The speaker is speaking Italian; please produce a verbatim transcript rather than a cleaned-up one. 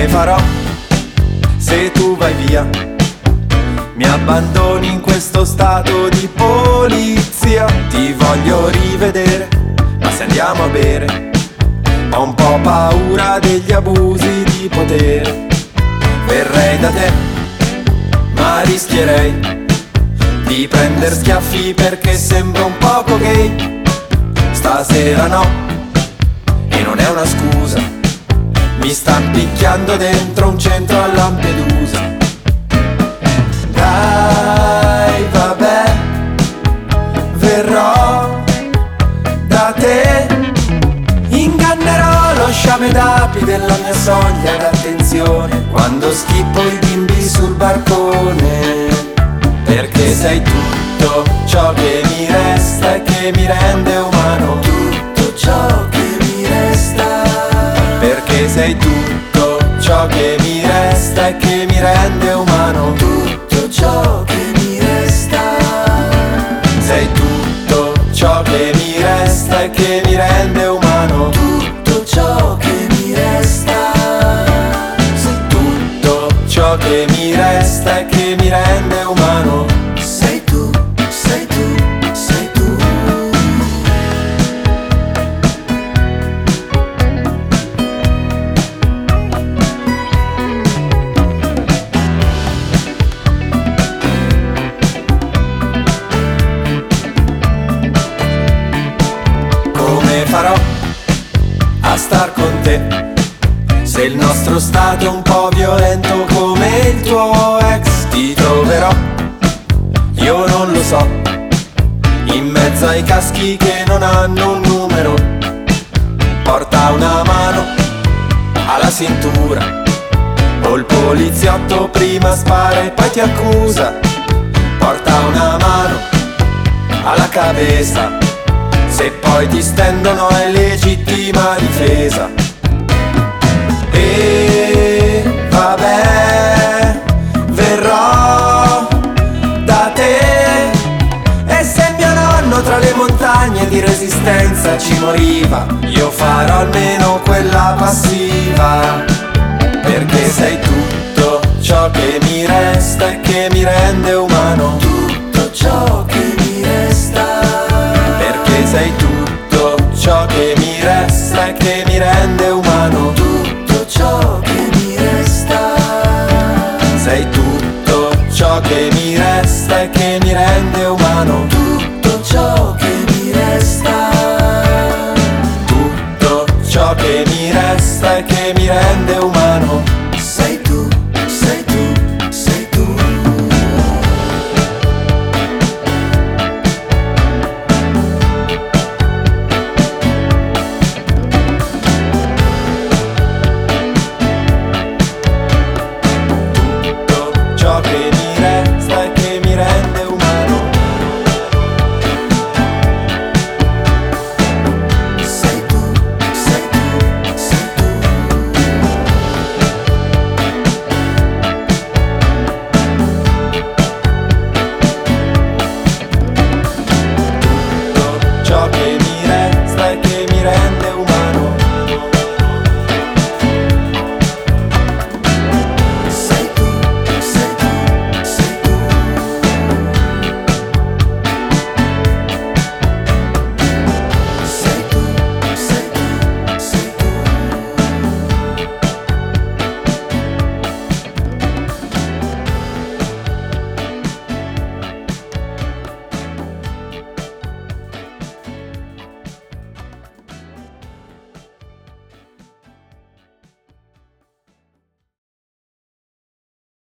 farò se tu vai via? Mi abbandoni in questo stato di polizia. Ti voglio rivedere, ma se andiamo a bere ho un po' paura degli abusi di potere. Verrei da te, ma rischierei di prender schiaffi perché sembro un poco gay. Stasera no, e non è una scusa, mi stan picchiando dentro un centro a Lampedusa. Dai, vabbè, verrò da te, ingannerò lo sciame d'api della mia soglia d'attenzione quando schippo i bimbi sul barcone. Perché sei tutto ciò che mi resta e che mi rende umano. Tutto ciò che mi resta. Perché sei tutto ciò che mi resta e che mi rende umano. Tutto ciò che mi resta. Sei tutto ciò che mi resta e che mi rende umano. Tutto ciò che mi resta. Sei tutto ciò che mi resta e che mi rende umano. Sei tu, sei tu, sei tu. Come farò a star con te se il nostro stato è un po' violento come il tuo ex? Ti troverò, io non lo so, in mezzo ai caschi che non hanno un numero. Porta una mano alla cintura, o il poliziotto prima spara e poi ti accusa. Porta una mano alla cabeza, se poi ti stendono è legittima difesa. E vabbè, verrò da te, e se mio nonno tra le montagne di resistenza ci moriva, io farò almeno quella passiva. Perché sei tutto ciò che mi resta e che mi rende umano. Tutto ciò che mi resta. Perché sei tutto ciò che mi resta e che mi rende umano. Tutto ciò che mi resta. Sei tutto ciò che mi resta e che mi rende umano. Tutto ciò che mi resta. Tutto ciò che mi resta e che mi rende umano.